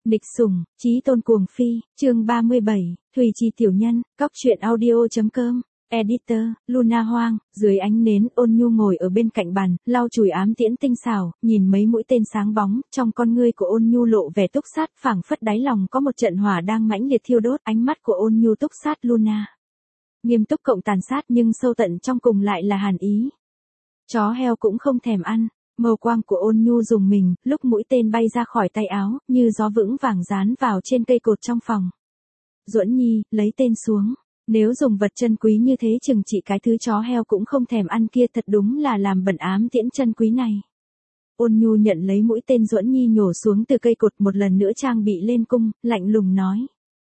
Nịch sủng, chí tôn cuồng phi, chương 37, Thùy Trì tiểu nhân, cóc truyện audio.com, editor, Luna Hoang, dưới ánh nến Ôn Nhu ngồi ở bên cạnh bàn, lau chùi ám tiễn tinh xảo, nhìn mấy mũi tên sáng bóng, trong con ngươi của Ôn Nhu lộ vẻ túc sát, phảng phất đáy lòng có một trận hỏa đang mãnh liệt thiêu đốt, ánh mắt của Ôn Nhu túc sát Luna. Nghiêm túc cộng tàn sát nhưng sâu tận trong cùng lại là hàn ý. Chó heo cũng không thèm ăn. Màu quang của Ôn Nhu dùng mình, lúc mũi tên bay ra khỏi tay áo, như gió vững vàng dán vào trên cây cột trong phòng. Duẫn Nhi, lấy tên xuống. Nếu dùng vật chân quý như thế chừng trị cái thứ chó heo cũng không thèm ăn kia, thật đúng là làm bẩn ám tiễn chân quý này. Ôn Nhu nhận lấy mũi tên Duẫn Nhi nhổ xuống từ cây cột, một lần nữa trang bị lên cung, lạnh lùng nói.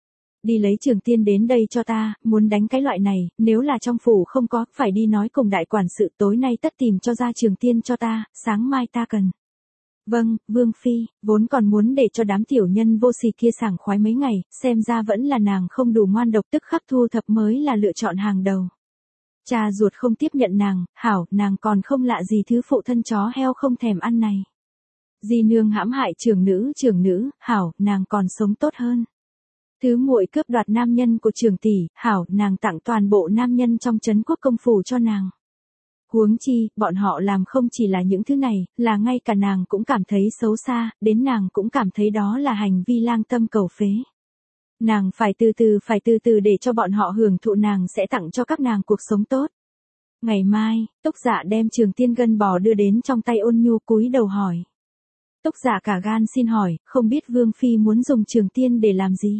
Đi lấy trường tiên đến đây cho ta, muốn đánh cái loại này, nếu là trong phủ không có, phải đi nói cùng đại quản sự, tối nay tất tìm cho ra trường tiên cho ta, sáng mai ta cần. Vâng, Vương Phi, vốn còn muốn để cho đám tiểu nhân vô sỉ kia sảng khoái mấy ngày, xem ra vẫn là nàng không đủ ngoan độc, tức khắc thu thập mới là lựa chọn hàng đầu. Cha ruột không tiếp nhận nàng, hảo, nàng còn không lạ gì thứ phụ thân chó heo không thèm ăn này. Di nương hãm hại trưởng nữ, hảo, nàng còn sống tốt hơn. Thứ muội cướp đoạt nam nhân của trưởng tỷ, hảo, nàng tặng toàn bộ nam nhân trong trấn quốc công phủ cho nàng. Huống chi, bọn họ làm không chỉ là những thứ này, là ngay cả nàng cũng cảm thấy xấu xa, đến nàng cũng cảm thấy đó là hành vi lang tâm cầu phế. Nàng phải từ từ để cho bọn họ hưởng thụ, nàng sẽ tặng cho các nàng cuộc sống tốt. Ngày mai, Túc Dạ đem trường tiên gân bò đưa đến trong tay Ôn Nhu, cúi đầu hỏi. Túc Dạ cả gan xin hỏi, không biết Vương Phi muốn dùng trường tiên để làm gì?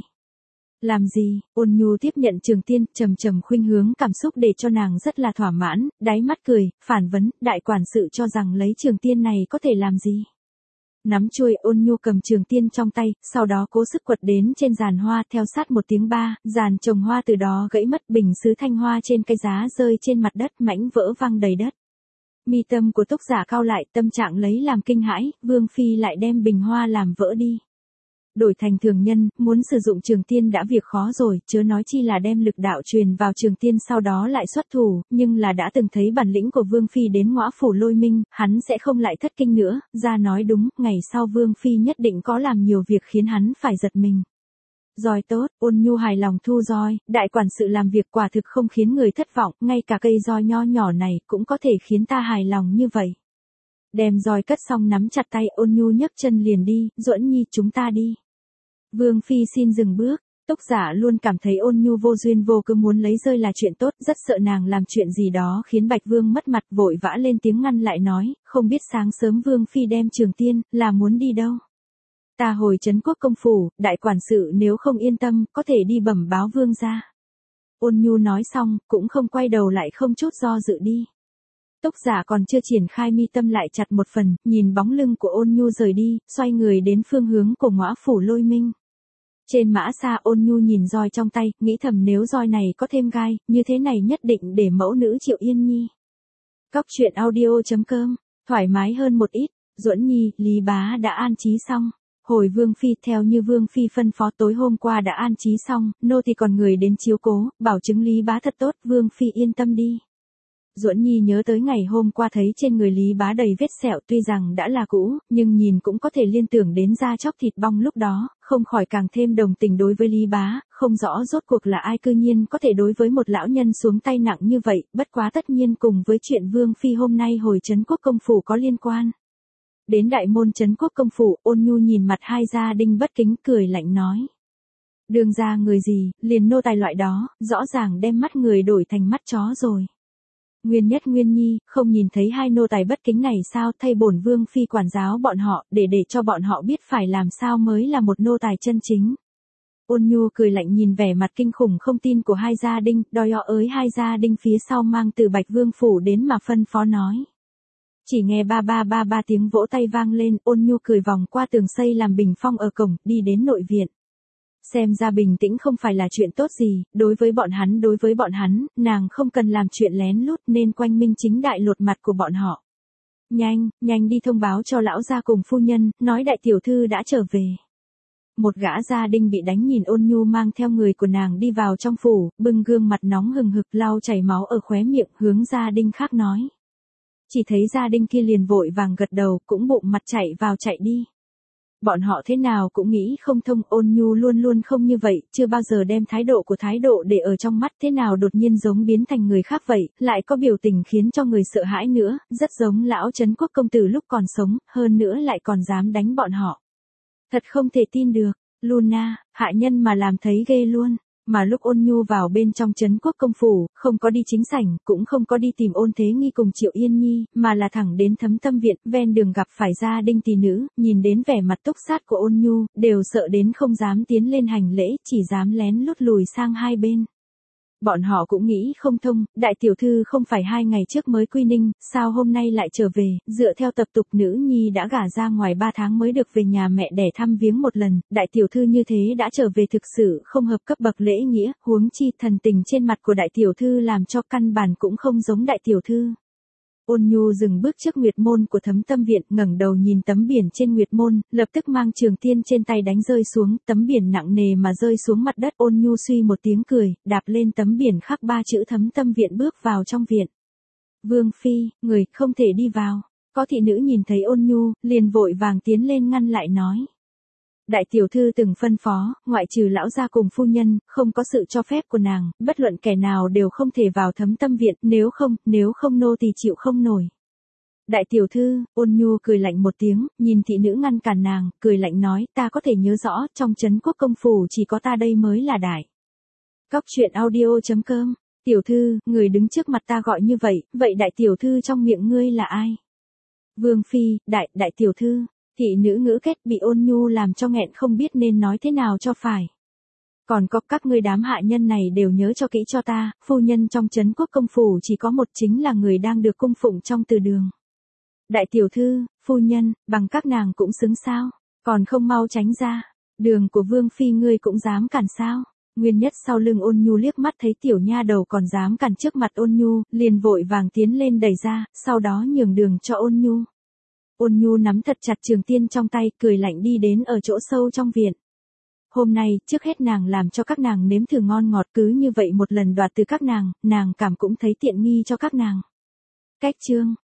Làm gì? Ôn Nhu tiếp nhận trường tiên, trầm khuynh hướng cảm xúc để cho nàng rất là thỏa mãn, đáy mắt cười, phản vấn, đại quản sự cho rằng lấy trường tiên này có thể làm gì? Nắm chuôi, Ôn Nhu cầm trường tiên trong tay, sau đó cố sức quật đến trên giàn hoa, theo sát một tiếng ba, giàn trồng hoa từ đó gãy mất, bình sứ thanh hoa trên cây giá rơi trên mặt đất, mảnh vỡ văng đầy đất. Mi tâm của Túc Giả cau lại, tâm trạng lấy làm kinh hãi, Vương Phi lại đem bình hoa làm vỡ đi. Đổi thành thường nhân, muốn sử dụng trường tiên đã việc khó rồi, chớ nói chi là đem lực đạo truyền vào trường tiên sau đó lại xuất thủ, nhưng là đã từng thấy bản lĩnh của Vương Phi đến ngõa phủ Lôi Minh, hắn sẽ không lại thất kinh nữa, ra nói đúng, ngày sau Vương Phi nhất định có làm nhiều việc khiến hắn phải giật mình. Roi tốt, Ôn Nhu hài lòng thu roi, đại quản sự làm việc quả thực không khiến người thất vọng, ngay cả cây roi nho nhỏ này cũng có thể khiến ta hài lòng như vậy. Đem roi cất xong nắm chặt tay, Ôn Nhu nhấc chân liền đi, Duẫn Nhi chúng ta đi. Vương Phi xin dừng bước, Túc Giả luôn cảm thấy Ôn Nhu vô duyên vô cớ muốn lấy rơi là chuyện tốt, rất sợ nàng làm chuyện gì đó khiến Bạch Vương mất mặt, vội vã lên tiếng ngăn lại nói, không biết sáng sớm Vương Phi đem trường tiên, là muốn đi đâu? Ta hồi trấn quốc công phủ, đại quản sự nếu không yên tâm, có thể đi bẩm báo Vương gia. Ôn Nhu nói xong, cũng không quay đầu lại, không chút do dự đi. Túc Giả còn chưa triển khai mi tâm lại chặt một phần, nhìn bóng lưng của Ôn Nhu rời đi, xoay người đến phương hướng của ngõa phủ Lôi Minh. Trên mã xa, Ôn Nhu nhìn roi trong tay, nghĩ thầm nếu roi này có thêm gai, như thế này nhất định để mẫu nữ Triệu Yên Nhi. Cóc truyện audio.com, thoải mái hơn một ít. Duẫn Nhi, Lý Bá đã an trí xong. Hồi Vương Phi, theo như Vương Phi phân phó tối hôm qua đã an trí xong, nô thì còn người đến chiếu cố, bảo chứng Lý Bá thật tốt, Vương Phi yên tâm đi. Duẫn Nhi nhớ tới ngày hôm qua thấy trên người Lý Bá đầy vết sẹo, tuy rằng đã là cũ, nhưng nhìn cũng có thể liên tưởng đến da chóc thịt bong lúc đó, không khỏi càng thêm đồng tình đối với Lý Bá, không rõ rốt cuộc là ai cư nhiên có thể đối với một lão nhân xuống tay nặng như vậy, bất quá tất nhiên cùng với chuyện Vương Phi hôm nay hồi trấn quốc công phủ có liên quan. Đến đại môn trấn quốc công phủ, Ôn Nhu nhìn mặt hai gia đình bất kính, cười lạnh nói. Đường ra người gì, liền nô tài loại đó, rõ ràng đem mắt người đổi thành mắt chó rồi. Nguyên Nhất Nguyên Nhi, không nhìn thấy hai nô tài bất kính này sao, thay bổn Vương Phi quản giáo bọn họ, để cho bọn họ biết phải làm sao mới là một nô tài chân chính. Ôn Nhu cười lạnh nhìn vẻ mặt kinh khủng không tin của hai gia đình, đòi ới hai gia đình phía sau mang từ Bạch Vương phủ đến mà phân phó nói. Chỉ nghe ba tiếng vỗ tay vang lên, Ôn Nhu cười vòng qua tường xây làm bình phong ở cổng, đi đến nội viện. Xem ra bình tĩnh không phải là chuyện tốt gì, đối với bọn hắn, nàng không cần làm chuyện lén lút nên quanh minh chính đại lột mặt của bọn họ. Nhanh đi thông báo cho lão gia cùng phu nhân, nói đại tiểu thư đã trở về. Một gã gia đình bị đánh nhìn Ôn Nhu mang theo người của nàng đi vào trong phủ, bưng gương mặt nóng hừng hực lau chảy máu ở khóe miệng, hướng gia đình khác nói. Chỉ thấy gia đình kia liền vội vàng gật đầu, cũng bụng mặt chạy vào chạy đi. Bọn họ thế nào cũng nghĩ không thông, Ôn Nhu luôn luôn không như vậy, chưa bao giờ đem thái độ để ở trong mắt, thế nào đột nhiên giống biến thành người khác vậy, lại có biểu tình khiến cho người sợ hãi nữa, rất giống lão Trấn Quốc công tử lúc còn sống, hơn nữa lại còn dám đánh bọn họ. Thật không thể tin được, Luna, hạ nhân mà làm thấy ghê luôn. Mà lúc Ôn Nhu vào bên trong Trấn Quốc công phủ, không có đi chính sảnh, cũng không có đi tìm Ôn Thế Nghi cùng Triệu Yên Nhi, mà là thẳng đến Thấm Tâm viện, ven đường gặp phải gia đình tỷ nữ, nhìn đến vẻ mặt túc sát của Ôn Nhu, đều sợ đến không dám tiến lên hành lễ, chỉ dám lén lút lùi sang hai bên. Bọn họ cũng nghĩ không thông, đại tiểu thư không phải 2 ngày trước mới quy ninh, sao hôm nay lại trở về, dựa theo tập tục nữ nhi đã gả ra ngoài 3 tháng mới được về nhà mẹ đẻ thăm viếng một lần, đại tiểu thư như thế đã trở về thực sự không hợp cấp bậc lễ nghĩa, huống chi thần tình trên mặt của đại tiểu thư làm cho căn bản cũng không giống đại tiểu thư. Ôn Nhu dừng bước trước nguyệt môn của Thấm Tâm viện, ngẩng đầu nhìn tấm biển trên nguyệt môn, lập tức mang trường tiên trên tay đánh rơi xuống, tấm biển nặng nề mà rơi xuống mặt đất. Ôn Nhu suy một tiếng cười, đạp lên tấm biển khắc 3 chữ Thấm Tâm viện bước vào trong viện. Vương phi, người không thể đi vào. Có thị nữ nhìn thấy Ôn Nhu, liền vội vàng tiến lên ngăn lại nói. Đại tiểu thư từng phân phó, ngoại trừ lão gia cùng phu nhân, không có sự cho phép của nàng, bất luận kẻ nào đều không thể vào Thấm Tâm viện, nếu không nô tỳ chịu không nổi. Đại tiểu thư, Ôn Nhu cười lạnh một tiếng, nhìn thị nữ ngăn cản nàng, cười lạnh nói, ta có thể nhớ rõ, trong Trấn Quốc công phủ chỉ có ta đây mới là đại. Cóc truyện audio.com, tiểu thư, người đứng trước mặt ta gọi như vậy, vậy đại tiểu thư trong miệng ngươi là ai? Vương phi, đại tiểu thư. Thị nữ ngữ kết bị Ôn Nhu làm cho nghẹn không biết nên nói thế nào cho phải. Còn có các ngươi đám hạ nhân này đều nhớ cho kỹ cho ta, phu nhân trong Trấn Quốc công phủ chỉ có một, chính là người đang được cung phụng trong từ đường. Đại tiểu thư, phu nhân, bằng các nàng cũng xứng sao, còn không mau tránh ra, đường của Vương phi ngươi cũng dám cản sao? Nguyên Nhất sau lưng Ôn Nhu liếc mắt thấy tiểu nha đầu còn dám cản trước mặt Ôn Nhu, liền vội vàng tiến lên đẩy ra, sau đó nhường đường cho Ôn Nhu. Ôn Nhu nắm thật chặt trường tiên trong tay, cười lạnh đi đến ở chỗ sâu trong viện. Hôm nay, trước hết nàng làm cho các nàng nếm thử ngon ngọt, cứ như vậy một lần đoạt từ các nàng cảm cũng thấy tiện nghi cho các nàng. Cách chương